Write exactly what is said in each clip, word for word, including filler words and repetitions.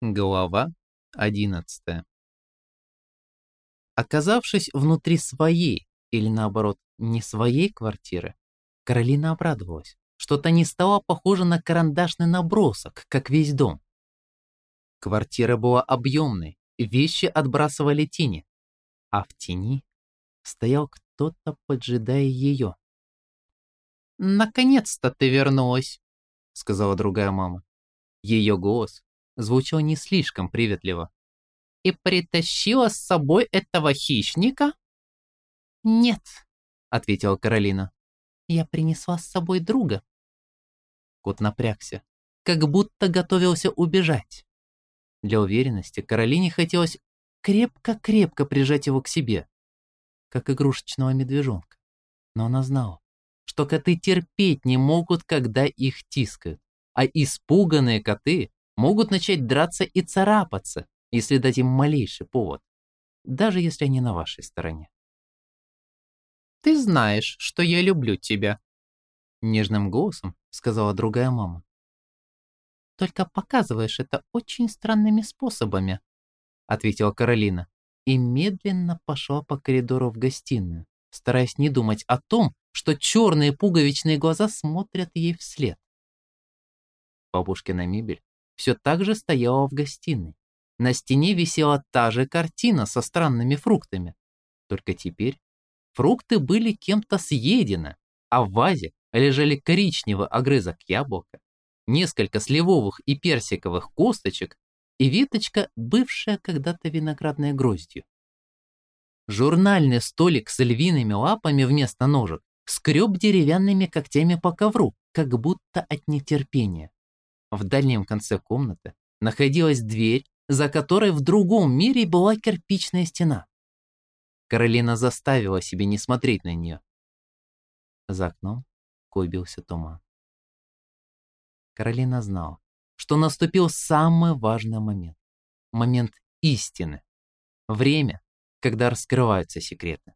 Глава одиннадцатая. Оказавшись внутри своей, или наоборот, не своей квартиры, Каролина обрадовалась, что та не стала похожа на карандашный набросок, как весь дом. Квартира была объемной, вещи отбрасывали тени, а в тени стоял кто-то, поджидая ее. «Наконец-то ты вернулась», — сказала другая мама. Ее голос звучал не слишком приветливо. «И притащила с собой этого хищника?» «Нет», — ответила Каролина. «Я принесла с собой друга». Кот напрягся, как будто готовился убежать. Для уверенности Каролине хотелось крепко-крепко прижать его к себе, как игрушечного медвежонка. Но она знала, что коты терпеть не могут, когда их тискают, а испуганные коты могут начать драться и царапаться, если дать им малейший повод, даже если они на вашей стороне. «Ты знаешь, что я люблю тебя», — нежным голосом сказала другая мама. «Только показываешь это очень странными способами», — ответила Каролина и медленно пошла по коридору в гостиную, стараясь не думать о том, что черные пуговичные глаза смотрят ей вслед. Бабушкина мебель все так же стояла в гостиной. На стене висела та же картина со странными фруктами. Только теперь фрукты были кем-то съедены, а в вазе лежали коричневый огрызок яблока, несколько сливовых и персиковых косточек и веточка, бывшая когда-то виноградной гроздью. Журнальный столик с львиными лапами вместо ножек скреб деревянными когтями по ковру, как будто от нетерпения. В дальнем конце комнаты находилась дверь, за которой в другом мире была кирпичная стена. Каролина заставила себя не смотреть на нее. За окном клубился туман. Каролина знала, что наступил самый важный момент. Момент истины. Время, когда раскрываются секреты.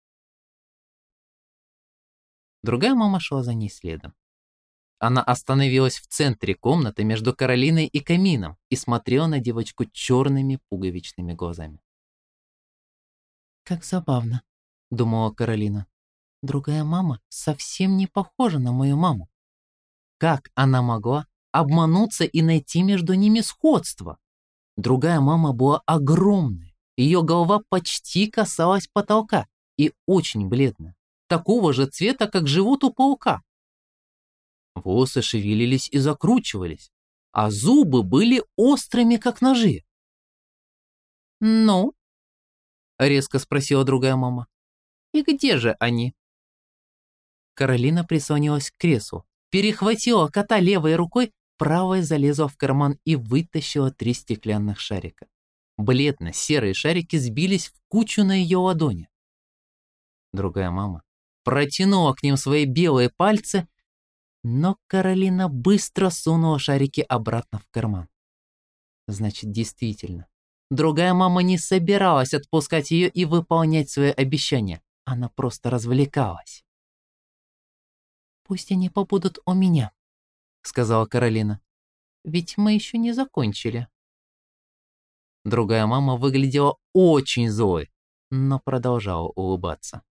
Другая мама шла за ней следом. Она остановилась в центре комнаты между Каролиной и камином и смотрела на девочку черными пуговичными глазами. «Как забавно», — думала Каролина. «Другая мама совсем не похожа на мою маму. Как она могла обмануться и найти между ними сходство? Другая мама была огромной, ее голова почти касалась потолка и очень бледная, такого же цвета, как живот у паука. Волосы шевелились и закручивались, а зубы были острыми, как ножи. «Ну?» — резко спросила другая мама. «И где же они?» Каролина прислонилась к креслу, перехватила кота левой рукой, правой залезла в карман и вытащила три стеклянных шарика. Бледно-серые шарики сбились в кучу на ее ладони. Другая мама протянула к ним свои белые пальцы, но Каролина быстро сунула шарики обратно в карман. Значит, действительно, другая мама не собиралась отпускать ее и выполнять свои обещания. Она просто развлекалась. «Пусть они побудут у меня», — сказала Каролина. «Ведь мы еще не закончили». Другая мама выглядела очень злой, но продолжала улыбаться.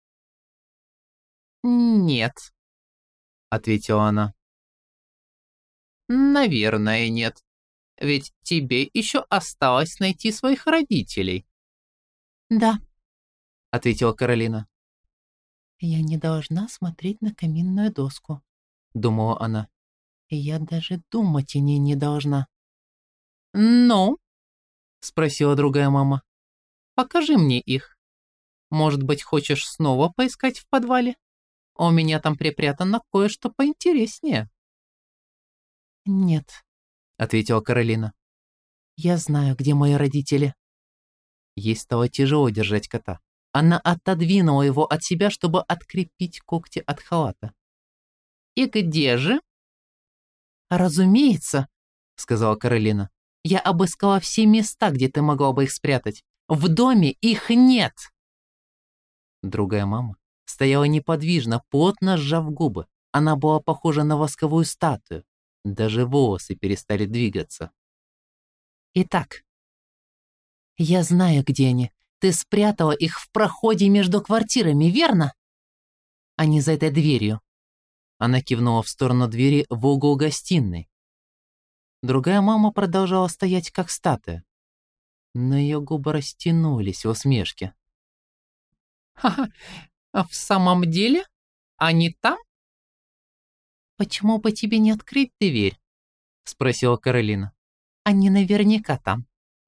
«Нет», — ответила она. «Наверное, нет. Ведь тебе еще осталось найти своих родителей». «Да», — ответила Каролина. «Я не должна смотреть на каминную доску», — думала она. «Я даже думать о ней не должна». «Ну?» — спросила другая мама. «Покажи мне их. Может быть, хочешь снова поискать в подвале? У меня там припрятано кое-что поинтереснее». «Нет», — ответила Каролина. «Я знаю, где мои родители». Ей стало тяжело держать кота. Она отодвинула его от себя, чтобы открепить когти от халата. «И где же?» «Разумеется», — сказала Каролина. «Я обыскала все места, где ты могла бы их спрятать. В доме их нет!» Другая мама стояла неподвижно, плотно сжав губы. Она была похожа на восковую статую. Даже волосы перестали двигаться. Итак, я знаю, где они. Ты спрятала их в проходе между квартирами, верно? Они за этой дверью. Она кивнула в сторону двери в угол гостиной. Другая мама продолжала стоять, как статуя. Но ее губы растянулись в усмешке. «Ха-ха, а в самом деле? Они там?» «Почему бы тебе не открыть дверь?» — спросила Каролина. «Они наверняка там».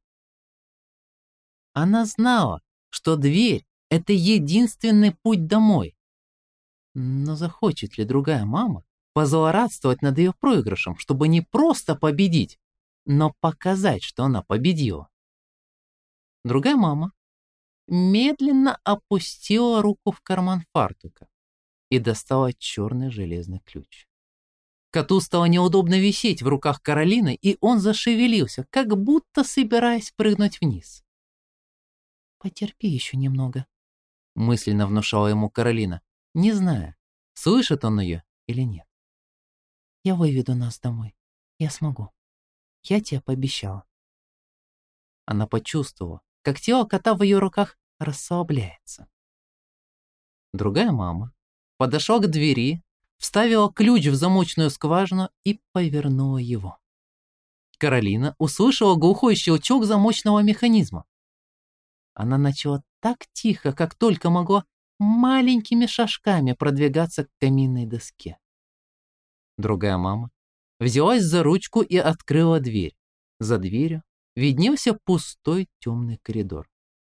Она знала, что дверь — это единственный путь домой. Но захочет ли другая мама позлорадствовать над ее проигрышем, чтобы не просто победить, но показать, что она победила? Другая мама медленно опустила руку в карман фартука и достала черный железный ключ. Коту стало неудобно висеть в руках Каролины, и он зашевелился, как будто собираясь прыгнуть вниз. «Потерпи еще немного», — мысленно внушала ему Каролина, не зная, слышит он ее или нет. «Я выведу нас домой. Я смогу. Я тебе пообещала». Она почувствовала, как тело кота в ее руках расслабляется. Другая мама подошла к двери, вставила ключ в замочную скважину и повернула его. Каролина услышала глухой щелчок замочного механизма. Она начала так тихо, как только могла, маленькими шажками продвигаться к каминной доске. Другая мама взялась за ручку и открыла дверь. За дверью виднелся пустой темный коридор.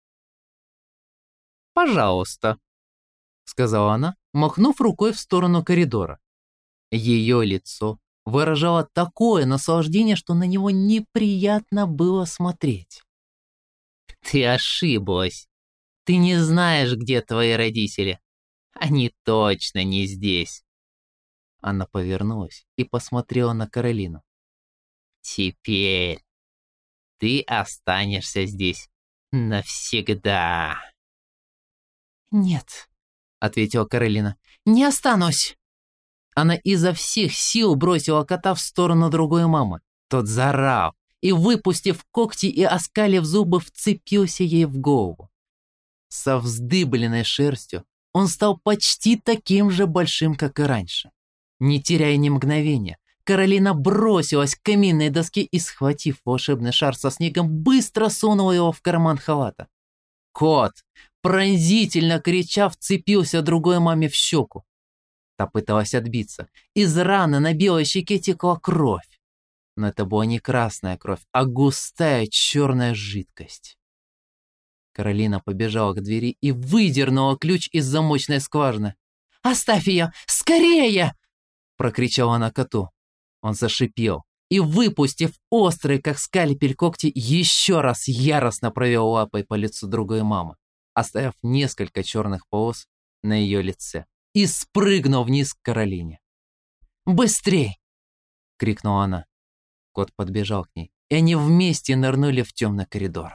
«Пожалуйста», — сказала она, махнув рукой в сторону коридора. Ее лицо выражало такое наслаждение, что на него неприятно было смотреть. «Ты ошиблась. Ты не знаешь, где твои родители. Они точно не здесь». Она повернулась и посмотрела на Каролину. «Теперь ты останешься здесь навсегда». «Нет», — ответила Каролина, — «не останусь». Она изо всех сил бросила кота в сторону другой мамы. Тот заорал и, выпустив когти и оскалив зубы, вцепился ей в голову. Со вздыбленной шерстью он стал почти таким же большим, как и раньше. Не теряя ни мгновения, Каролина бросилась к каминной доске и, схватив волшебный шар со снегом, быстро сунула его в карман халата. Кот, пронзительно крича, вцепился другой маме в щеку. Та пыталась отбиться. Из раны на белой щеке текла кровь. Но это была не красная кровь, а густая черная жидкость. Каролина побежала к двери и выдернула ключ из замочной скважины. «Оставь ее! Скорее!» — прокричала она коту. Он зашипел и, выпустив острые, как скальпель, когти, еще раз яростно провел лапой по лицу другой мамы, оставив несколько черных полос на ее лице, и спрыгнул вниз к Каролине. «Быстрей!» — крикнула она. Кот подбежал к ней, и они вместе нырнули в темный коридор.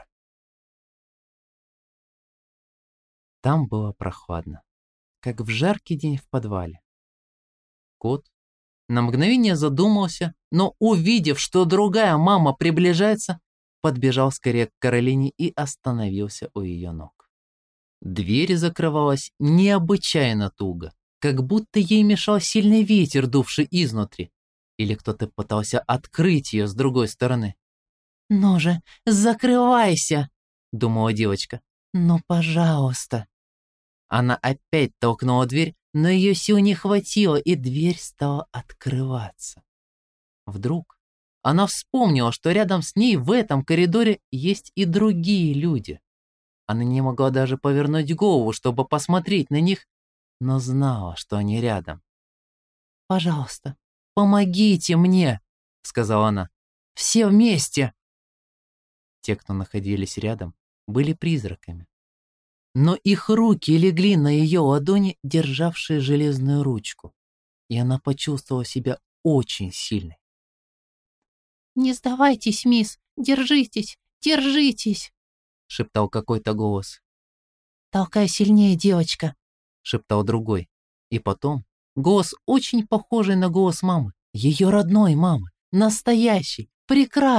Там было прохладно, как в жаркий день в подвале. Кот на мгновение задумался, но, увидев, что другая мама приближается, подбежал скорее к Каролине и остановился у ее ног. Дверь закрывалась необычайно туго, как будто ей мешал сильный ветер, дувший изнутри, или кто-то пытался открыть ее с другой стороны. «Ну же, закрывайся!» — думала девочка. «Ну, пожалуйста!» Она опять толкнула дверь, но ее сил не хватило, и дверь стала открываться. Вдруг она вспомнила, что рядом с ней в этом коридоре есть и другие люди. Она не могла даже повернуть голову, чтобы посмотреть на них, но знала, что они рядом. «Пожалуйста, помогите мне!» — сказала она. «Все вместе!» Те, кто находились рядом, были призраками. Но их руки легли на ее ладони, державшие железную ручку, и она почувствовала себя очень сильной. «Не сдавайтесь, мисс! Держитесь! Держитесь!» — шептал какой-то голос. «Толкай сильнее, девочка!» — шептал другой. И потом голос, очень похожий на голос мамы, ее родной мамы, настоящий, прекрасный,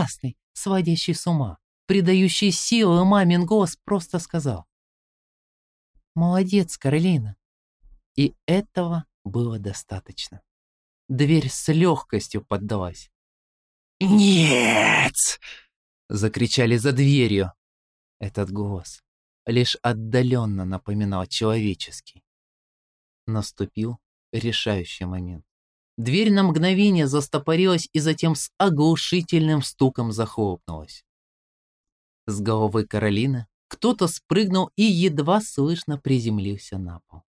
сводящий с ума, придающий силы, и мамин голос просто сказал: «Молодец, Каролина». И этого было достаточно. Дверь с легкостью поддалась. «Нет!» — закричали за дверью. Этот голос лишь отдаленно напоминал человеческий. Наступил решающий момент. Дверь на мгновение застопорилась и затем с оглушительным стуком захлопнулась. С головы Каролины кто-то спрыгнул и едва слышно приземлился на пол.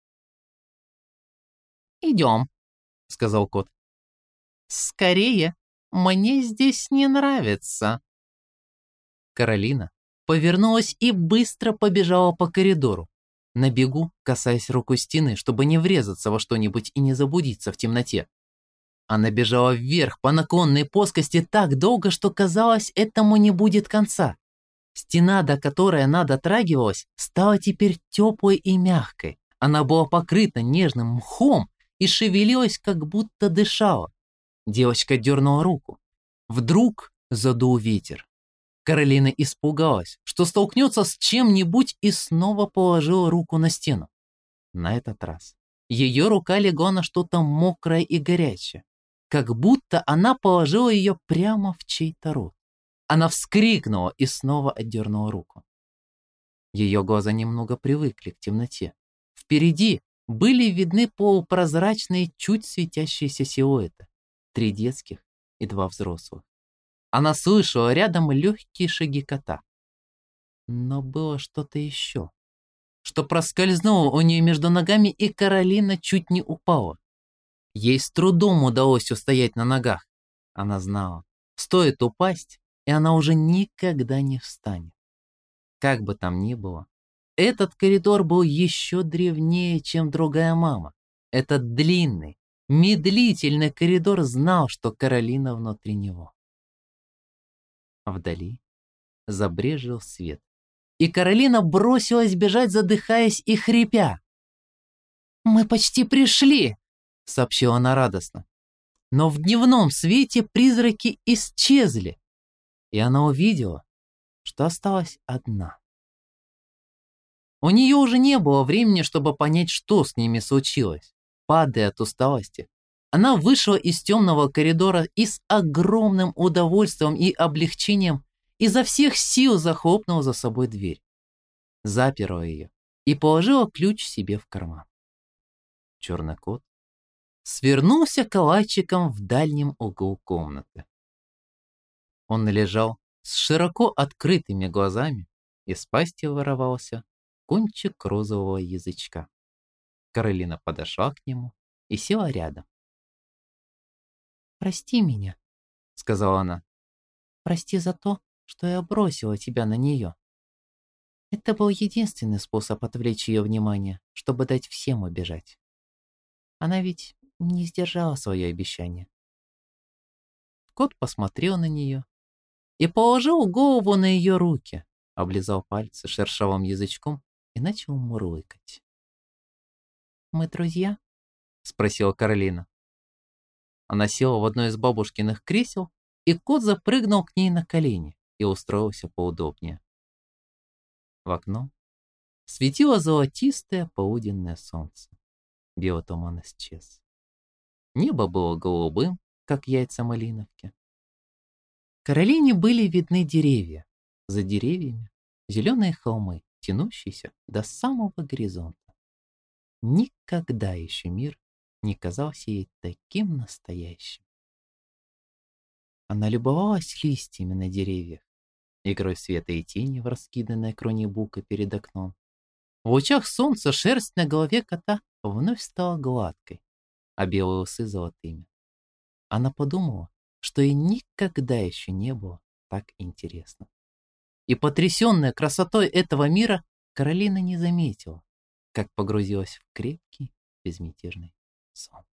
«Идем», — сказал кот. «Скорее, мне здесь не нравится». Каролина повернулась и быстро побежала по коридору, на бегу касаясь рукой стены, чтобы не врезаться во что-нибудь и не заблудиться в темноте. Она бежала вверх по наклонной плоскости так долго, что казалось, этому не будет конца. Стена, до которой она дотрагивалась, стала теперь теплой и мягкой. Она была покрыта нежным мхом и шевелилась, как будто дышала. Девочка дернула руку. Вдруг задул ветер. Каролина испугалась, что столкнется с чем-нибудь, и снова положила руку на стену. На этот раз ее рука легла на что-то мокрое и горячее, как будто она положила ее прямо в чей-то рот. Она вскрикнула и снова отдернула руку. Ее глаза немного привыкли к темноте. Впереди были видны полупрозрачные, чуть светящиеся силуэты. Три детских и два взрослых. Она слышала рядом легкие шаги кота. Но было что-то еще, что проскользнуло у нее между ногами, и Каролина чуть не упала. Ей с трудом удалось устоять на ногах. Она знала, стоит упасть, и она уже никогда не встанет. Как бы там ни было, этот коридор был еще древнее, чем другая мама. Этот длинный, медлительный коридор знал, что Каролина внутри него. Вдали забрезжил свет, и Каролина бросилась бежать, задыхаясь и хрипя. «Мы почти пришли!» — сообщила она радостно. Но в дневном свете призраки исчезли, и она увидела, что осталась одна. У нее уже не было времени, чтобы понять, что с ними случилось. Падая от усталости, она вышла из темного коридора и с огромным удовольствием и облегчением изо всех сил захлопнула за собой дверь, заперла ее и положила ключ себе в карман. Черный кот свернулся калачиком в дальнем углу комнаты. Он лежал с широко открытыми глазами, и с пасти вырывался кончик розового язычка. Каролина подошла к нему и села рядом. «Прости меня», — сказала она. «Прости за то, что я бросила тебя на нее. Это был единственный способ отвлечь ее внимание, чтобы дать всем убежать. Она ведь не сдержала свое обещание». Кот посмотрел на нее и положил голову на ее руки, облизал пальцы шершавым язычком и начал мурлыкать. «Мы друзья?» — спросила Каролина. Она села в одно из бабушкиных кресел, и кот запрыгнул к ней на колени и устроился поудобнее. В окно светило золотистое полуденное солнце. Белый туман исчез. Небо было голубым, как яйца малиновки. Каролине были видны деревья. За деревьями зеленые холмы, тянущиеся до самого горизонта. Никогда еще мир не казался ей таким настоящим. Она любовалась листьями на деревьях, игрой света и тени в раскиданной кроне бука перед окном. В лучах солнца шерсть на голове кота вновь стала гладкой, а белые усы золотыми. Она подумала, что ей никогда еще не было так интересно. И, потрясенная красотой этого мира, Каролина не заметила, как погрузилась в крепкий, безмятежный сон.